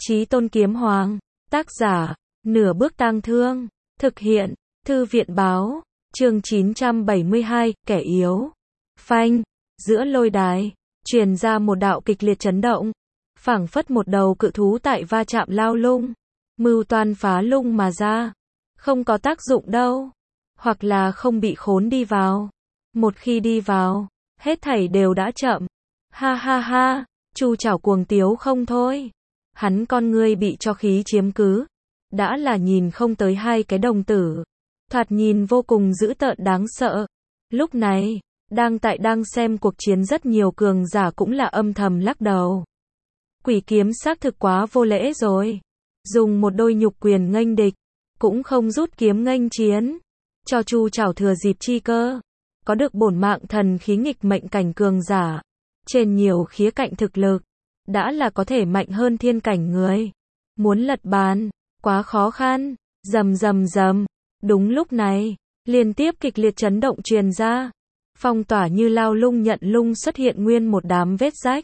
Chí Tôn Kiếm Hoàng, tác giả, Nửa Bước Tang Thương, thực hiện, Thư viện Báo, chương 972, kẻ yếu. Phanh, giữa lôi đài, truyền ra một đạo kịch liệt chấn động, phảng phất một đầu cự thú tại va chạm lao lung, mưu toan phá lung mà ra. Không có tác dụng đâu, hoặc là không bị khốn đi vào. Một khi đi vào, hết thảy đều đã chậm. Ha ha ha, Chu Trảo cuồng tiếu không thôi. Hắn con ngươi bị cho khí chiếm cứ, đã là nhìn không tới hai cái đồng tử, thoạt nhìn vô cùng dữ tợn đáng sợ. Lúc này, đang xem cuộc chiến rất nhiều cường giả cũng là âm thầm lắc đầu. Quỷ kiếm xác thực quá vô lễ rồi, dùng một đôi nhục quyền nghênh địch, cũng không rút kiếm nghênh chiến, cho Chu Trảo thừa dịp chi cơ, có được bổn mạng thần khí nghịch mệnh cảnh cường giả, trên nhiều khía cạnh thực lực, đã là có thể mạnh hơn thiên cảnh người. Muốn lật bàn, quá khó khăn. Rầm rầm rầm. Đúng lúc này, liên tiếp kịch liệt chấn động truyền ra. Phong tỏa như lao lung nhận lung xuất hiện nguyên một đám vết rách.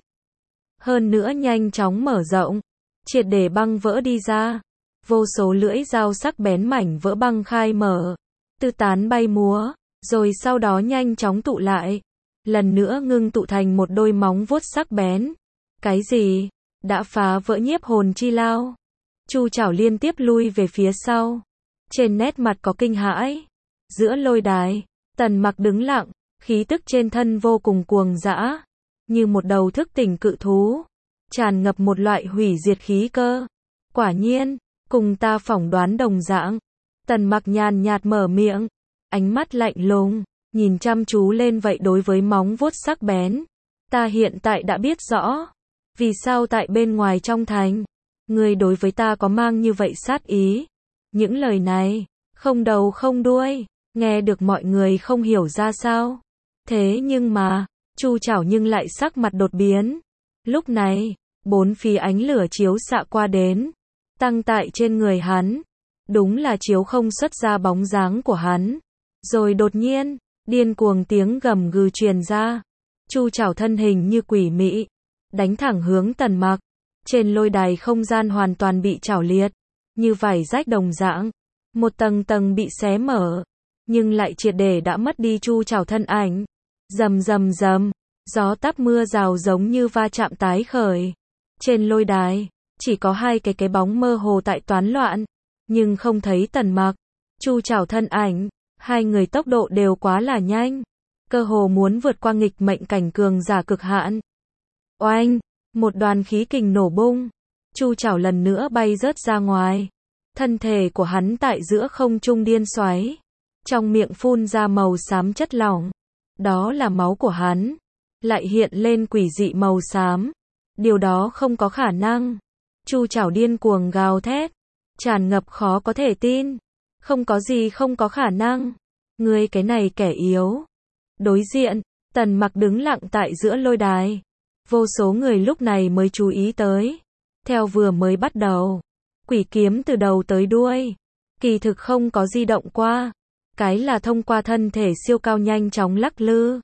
Hơn nữa nhanh chóng mở rộng, triệt để băng vỡ đi ra. Vô số lưỡi dao sắc bén mảnh vỡ băng khai mở, tứ tán bay múa, rồi sau đó nhanh chóng tụ lại. Lần nữa ngưng tụ thành một đôi móng vuốt sắc bén. Cái gì? Đã phá vỡ nhiếp hồn chi lao. Chu Trảo liên tiếp lui về phía sau. Trên nét mặt có kinh hãi. Giữa lôi đài, Tần Mặc đứng lặng, khí tức trên thân vô cùng cuồng dã, như một đầu thức tỉnh cự thú, tràn ngập một loại hủy diệt khí cơ. Quả nhiên, cùng ta phỏng đoán đồng dạng. Tần Mặc nhàn nhạt mở miệng, ánh mắt lạnh lùng, nhìn chăm chú lên vậy đối với móng vuốt sắc bén. Ta hiện tại đã biết rõ, vì sao tại bên ngoài trong thành, ngươi đối với ta có mang như vậy sát ý. Những lời này, không đầu không đuôi, nghe được mọi người không hiểu ra sao. Thế nhưng mà, Chu Trảo nhưng lại sắc mặt đột biến. Lúc này, bốn phía ánh lửa chiếu xạ qua đến, tăng tại trên người hắn. Đúng là chiếu không xuất ra bóng dáng của hắn. Rồi đột nhiên, điên cuồng tiếng gầm gừ truyền ra. Chu Trảo thân hình như quỷ mị, đánh thẳng hướng Tần Mặc. Trên lôi đài không gian hoàn toàn bị chảo liệt, như vải rách đồng dạng, một tầng tầng bị xé mở, nhưng lại triệt để đã mất đi Chu Trảo thân ảnh. Rầm rầm rầm, gió táp mưa rào giống như va chạm tái khởi. Trên lôi đài, chỉ có hai cái bóng mơ hồ tại toán loạn, nhưng không thấy Tần Mặc, Chu Trảo thân ảnh. Hai người tốc độ đều quá là nhanh, cơ hồ muốn vượt qua nghịch mệnh cảnh cường giả cực hạn. Oanh, một đoàn khí kình nổ bung, Chu Trảo lần nữa bay rớt ra ngoài. Thân thể của hắn tại giữa không trung điên xoáy, trong miệng phun ra màu xám chất lỏng. Đó là máu của hắn, lại hiện lên quỷ dị màu xám. Điều đó không có khả năng. Chu Trảo điên cuồng gào thét, tràn ngập khó có thể tin. Không có gì không có khả năng. Ngươi cái này kẻ yếu. Đối diện, Tần Mặc đứng lặng tại giữa lôi đài. Vô số người lúc này mới chú ý tới. Theo vừa mới bắt đầu, quỷ kiếm từ đầu tới đuôi, kỳ thực không có di động qua. Cái là thông qua thân thể siêu cao nhanh chóng lắc lư,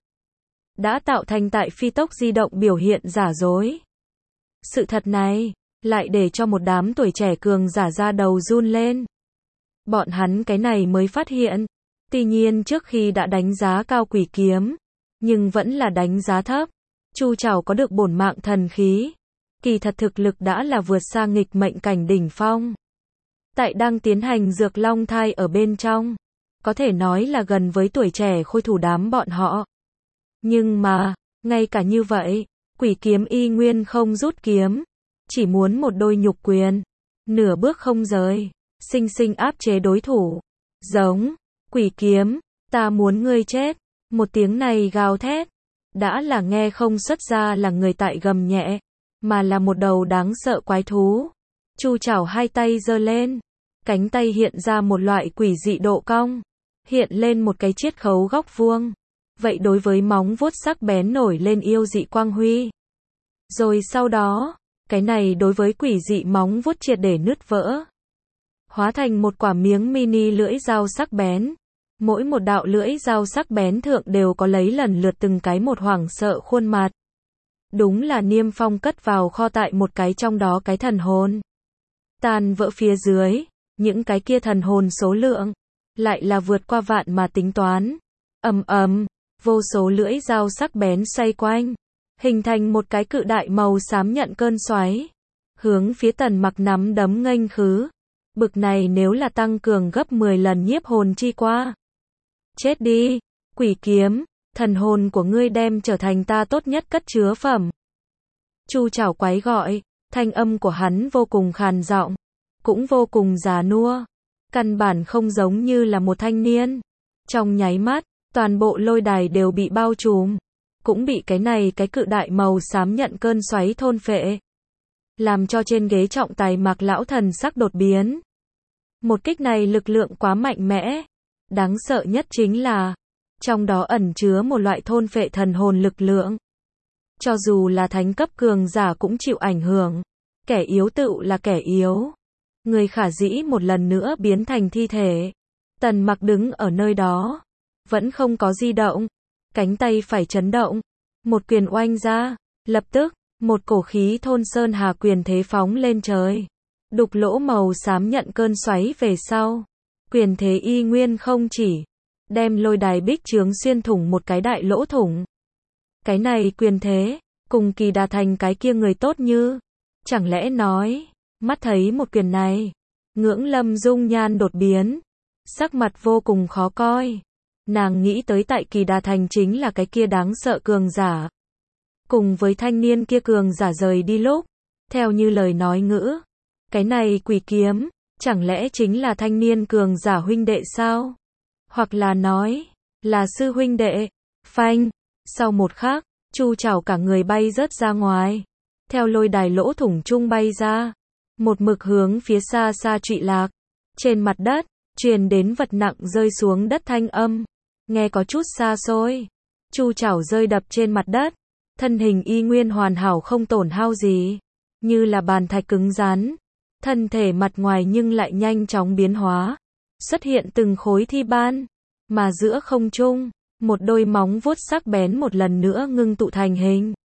đã tạo thành tại phi tốc di động biểu hiện giả dối. Sự thật này, lại để cho một đám tuổi trẻ cường giả ra đầu run lên. Bọn hắn cái này mới phát hiện, tuy nhiên trước khi đã đánh giá cao quỷ kiếm, nhưng vẫn là đánh giá thấp. Chu Trảo có được bổn mạng thần khí, kỳ thật thực lực đã là vượt xa nghịch mệnh cảnh đỉnh phong. Tại đang tiến hành dược long thai ở bên trong, có thể nói là gần với tuổi trẻ khôi thủ đám bọn họ. Nhưng mà, ngay cả như vậy, quỷ kiếm y nguyên không rút kiếm, chỉ muốn một đôi nhục quyền, nửa bước không rời, sinh sinh áp chế đối thủ. Giống, quỷ kiếm, ta muốn ngươi chết. Một tiếng này gào thét, đã là nghe không xuất ra là người tại gầm nhẹ, mà là một đầu đáng sợ quái thú. Chu Trảo hai tay giơ lên, cánh tay hiện ra một loại quỷ dị độ cong, hiện lên một cái chiết khấu góc vuông. Vậy đối với móng vuốt sắc bén nổi lên yêu dị quang huy. Rồi sau đó, cái này đối với quỷ dị móng vuốt triệt để nứt vỡ, hóa thành một quả miếng mini lưỡi dao sắc bén. Mỗi một đạo lưỡi dao sắc bén thượng đều có lấy lần lượt từng cái một hoảng sợ khuôn mặt. Đúng là Niêm Phong cất vào kho tại một cái trong đó cái thần hồn. Tan vỡ phía dưới, những cái kia thần hồn số lượng, lại là vượt qua vạn mà tính toán. Ầm ầm, vô số lưỡi dao sắc bén xoay quanh, hình thành một cái cự đại màu xám nhận cơn xoáy, hướng phía Tần Mặc nắm đấm nghênh khứ. Bực này nếu là tăng cường gấp 10 lần nhiếp hồn chi qua. Chết đi, quỷ kiếm, thần hồn của ngươi đem trở thành ta tốt nhất cất chứa phẩm. Chu Trảo quái gọi, thanh âm của hắn vô cùng khàn giọng, cũng vô cùng già nua, căn bản không giống như là một thanh niên. Trong nháy mắt, toàn bộ lôi đài đều bị bao trùm, cũng bị cái cự đại màu xám nhận cơn xoáy thôn phệ, làm cho trên ghế trọng tài Mạc lão thần sắc đột biến. Một kích này lực lượng quá mạnh mẽ, đáng sợ nhất chính là trong đó ẩn chứa một loại thôn phệ thần hồn lực lượng. Cho dù là thánh cấp cường giả cũng chịu ảnh hưởng, kẻ yếu tựu là kẻ yếu. Người khả dĩ một lần nữa biến thành thi thể. Tần Mặc đứng ở nơi đó, vẫn không có di động, cánh tay phải chấn động, một quyền oanh ra, lập tức, một cổ khí thôn sơn hà quyền thế phóng lên trời, đục lỗ màu xám nhận cơn xoáy về sau. Quyền thế y nguyên không chỉ đem lôi đài bích chướng xuyên thủng một cái đại lỗ thủng. Cái này quyền thế, cùng Kỳ Đà Thành cái kia người tốt như, chẳng lẽ nói, mắt thấy một quyền này, Ngưỡng Lâm dung nhan đột biến, sắc mặt vô cùng khó coi. Nàng nghĩ tới tại Kỳ Đà Thành chính là cái kia đáng sợ cường giả. Cùng với thanh niên kia cường giả rời đi lúc, theo như lời nói ngữ, cái này quỷ kiếm, chẳng lẽ chính là thanh niên cường giả huynh đệ sao? Hoặc là nói, là sư huynh đệ. Phanh, sau một khắc, Chu Trảo cả người bay rớt ra ngoài, theo lôi đài lỗ thủng chung bay ra, một mực hướng phía xa xa trụy lạc. Trên mặt đất, truyền đến vật nặng rơi xuống đất thanh âm, nghe có chút xa xôi. Chu Trảo rơi đập trên mặt đất, thân hình y nguyên hoàn hảo không tổn hao gì, như là bàn thạch cứng rắn. Thân thể mặt ngoài nhưng lại nhanh chóng biến hóa, xuất hiện từng khối thi ban, mà giữa không trung, một đôi móng vuốt sắc bén một lần nữa ngưng tụ thành hình.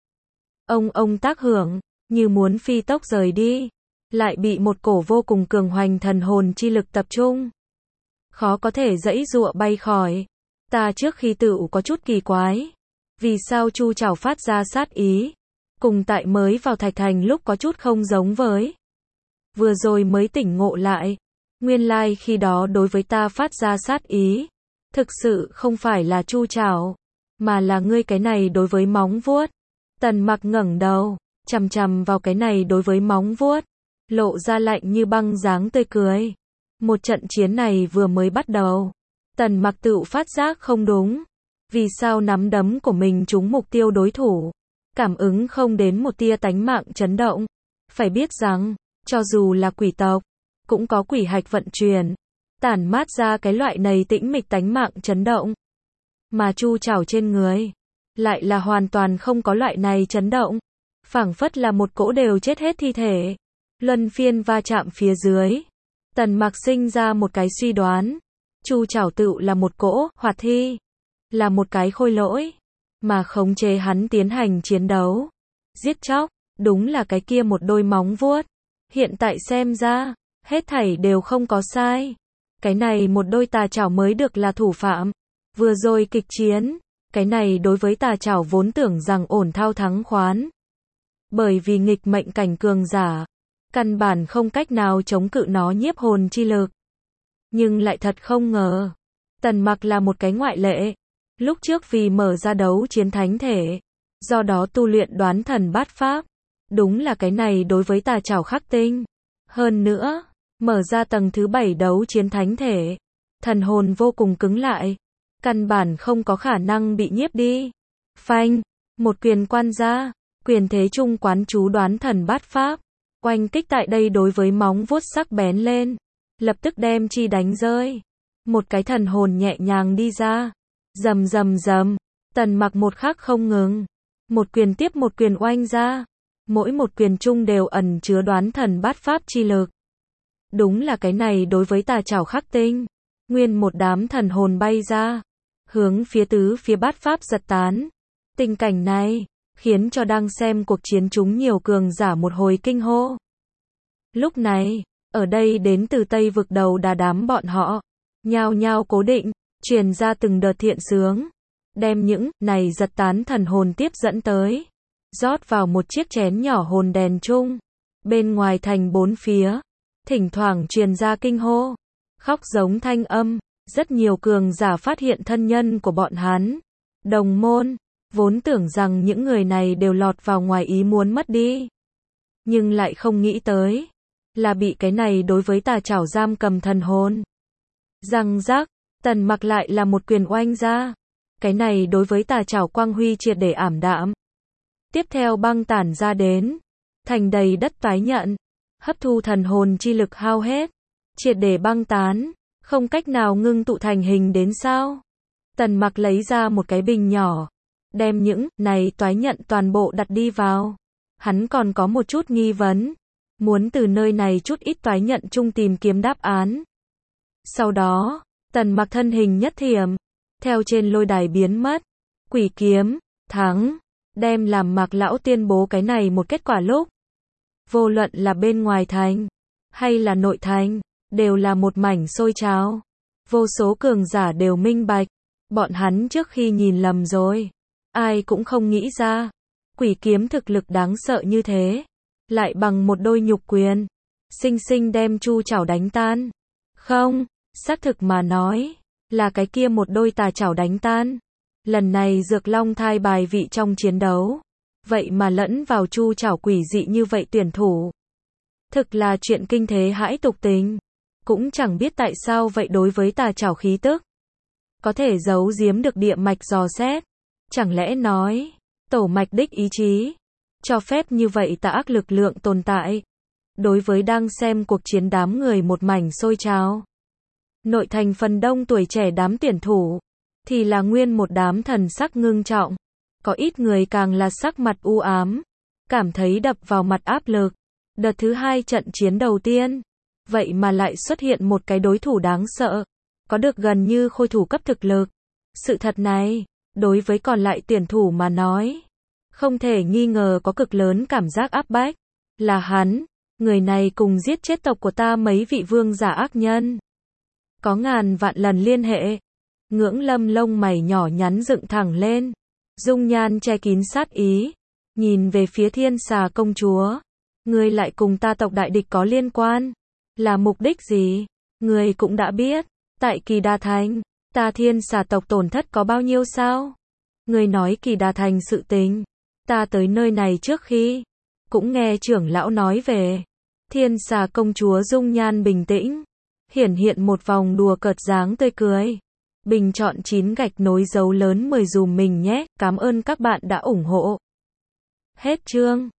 Ông tác hưởng, như muốn phi tốc rời đi, lại bị một cổ vô cùng cường hoành thần hồn chi lực tập trung. Khó có thể giãy giụa bay khỏi. Ta trước khi tựu có chút kỳ quái, vì sao Chu Trảo phát ra sát ý, cùng tại mới vào Thạch Thành lúc có chút không giống với. Vừa rồi mới tỉnh ngộ lại, nguyên lai khi đó đối với ta phát ra sát ý, thực sự không phải là Chu Trảo, mà là ngươi cái này đối với móng vuốt. Tần Mặc ngẩng đầu, chằm chằm vào cái này đối với móng vuốt, lộ ra lạnh như băng dáng tươi cười. Một trận chiến này vừa mới bắt đầu, Tần Mặc tự phát giác không đúng, vì sao nắm đấm của mình trúng mục tiêu đối thủ, cảm ứng không đến một tia tánh mạng chấn động. Phải biết rằng, cho dù là quỷ tộc, cũng có quỷ hạch vận chuyển, tản mát ra cái loại này tĩnh mịch tánh mạng chấn động. Mà Chu Trảo trên người, lại là hoàn toàn không có loại này chấn động, phảng phất là một cỗ đều chết hết thi thể. Luân phiên va chạm phía dưới, Tần Mặc sinh ra một cái suy đoán, Chu Trảo tựu là một cỗ hoạt thi, là một cái khôi lỗi, mà khống chế hắn tiến hành chiến đấu, giết chóc, đúng là cái kia một đôi móng vuốt. Hiện tại xem ra, hết thảy đều không có sai. Cái này một đôi tà chảo mới được là thủ phạm. Vừa rồi kịch chiến, cái này đối với tà chảo vốn tưởng rằng ổn thao thắng khoán. Bởi vì nghịch mệnh cảnh cường giả, căn bản không cách nào chống cự nó nhiếp hồn chi lực. Nhưng lại thật không ngờ, Tần Mặc là một cái ngoại lệ. Lúc trước vì mở ra đấu chiến thánh thể, do đó tu luyện đoán thần bát pháp. Đúng là cái này đối với tà chảo khắc tinh. Hơn nữa, mở ra tầng thứ 7 đấu chiến thánh thể, thần hồn vô cùng cứng lại, căn bản không có khả năng bị nhiếp đi. Phanh, một quyền quan ra, quyền thế trung quán chú đoán thần bát pháp, oanh kích tại đây đối với móng vuốt sắc bén lên, lập tức đem chi đánh rơi. Một cái thần hồn nhẹ nhàng đi ra, rầm rầm rầm, Tần Mặc một khắc không ngừng, một quyền tiếp một quyền oanh ra. Mỗi một quyền trung đều ẩn chứa đoán thần bát pháp chi lực. Đúng là cái này đối với tà chảo khắc tinh, nguyên một đám thần hồn bay ra, hướng phía tứ phía bát pháp giật tán. Tình cảnh này, khiến cho đang xem cuộc chiến chúng nhiều cường giả một hồi kinh hô. Lúc này, Ở đây đến từ Tây vực đầu đà đám bọn họ, nhao nhao cố định, truyền ra từng đợt thiện sướng, đem những này giật tán thần hồn tiếp dẫn tới, rót vào một chiếc chén nhỏ hồn đèn chung. Bên ngoài thành bốn phía, thỉnh thoảng truyền ra kinh hô, khóc giống thanh âm, rất nhiều cường giả phát hiện thân nhân của bọn hắn. Đồng môn, vốn tưởng rằng những người này đều lọt vào ngoài ý muốn mất đi, nhưng lại không nghĩ tới, là bị cái này đối với tà chảo giam cầm thần hồn. Răng rắc, Tần Mặc lại là một quyền oanh ra. Cái này đối với tà chảo quang huy triệt để ảm đạm. Tiếp theo băng tản ra đến, thành đầy đất tái nhận, hấp thu thần hồn chi lực hao hết, triệt để băng tán, không cách nào ngưng tụ thành hình đến sao? Tần Mặc lấy ra một cái bình nhỏ, đem những này toái nhận toàn bộ đặt đi vào. Hắn còn có một chút nghi vấn, muốn từ nơi này chút ít toái nhận chung tìm kiếm đáp án. Sau đó, Tần Mặc thân hình nhất thiểm, theo trên lôi đài biến mất. Quỷ kiếm, thắng, đem làm Mạc lão tuyên bố cái này một kết quả lúc. Vô luận là bên ngoài thành, hay là nội thành, đều là một mảnh sôi trào. Vô số cường giả đều minh bạch, bọn hắn trước khi nhìn lầm rồi. Ai cũng không nghĩ ra, quỷ kiếm thực lực đáng sợ như thế, lại bằng một đôi nhục quyền, sinh sinh đem Chu chảo đánh tan. Không, xác thực mà nói, là cái kia một đôi tà chảo đánh tan. Lần này Dược Long thai bài vị trong chiến đấu, vậy mà lẫn vào Chu chảo quỷ dị như vậy tuyển thủ. Thực là chuyện kinh thế hãi tục tình. Cũng chẳng biết tại sao vậy đối với tà chảo khí tức, có thể giấu giếm được địa mạch dò xét. Chẳng lẽ nói, tổ mạch đích ý chí, cho phép như vậy tà ác lực lượng tồn tại. Đối với đang xem cuộc chiến đám người một mảnh sôi trào. Nội thành phần đông tuổi trẻ đám tuyển thủ, thì là nguyên một đám thần sắc ngưng trọng. Có ít người càng là sắc mặt u ám, cảm thấy đập vào mặt áp lực. Đợt thứ hai trận chiến đầu tiên, vậy mà lại xuất hiện một cái đối thủ đáng sợ, có được gần như khôi thủ cấp thực lực. Sự thật này, đối với còn lại tuyển thủ mà nói, không thể nghi ngờ có cực lớn cảm giác áp bách. Là hắn, người này cùng giết chết tộc của ta mấy vị vương giả ác nhân, có ngàn vạn lần liên hệ. Ngưỡng Lâm lông mày nhỏ nhắn dựng thẳng lên, dung nhan che kín sát ý, nhìn về phía Thiên Xà công chúa. Ngươi lại cùng ta tộc đại địch có liên quan, là mục đích gì? Ngươi cũng đã biết, tại Kỳ Đà Thành, ta Thiên Xà tộc tổn thất có bao nhiêu sao? Ngươi nói Kỳ Đà Thành sự tình, ta tới nơi này trước khi, cũng nghe trưởng lão nói về. Thiên Xà công chúa dung nhan bình tĩnh, hiển hiện một vòng đùa cợt dáng tươi cười. Bình chọn 9 gạch nối dấu lớn 10 dùm mình nhé, cảm ơn các bạn đã ủng hộ. Hết chương.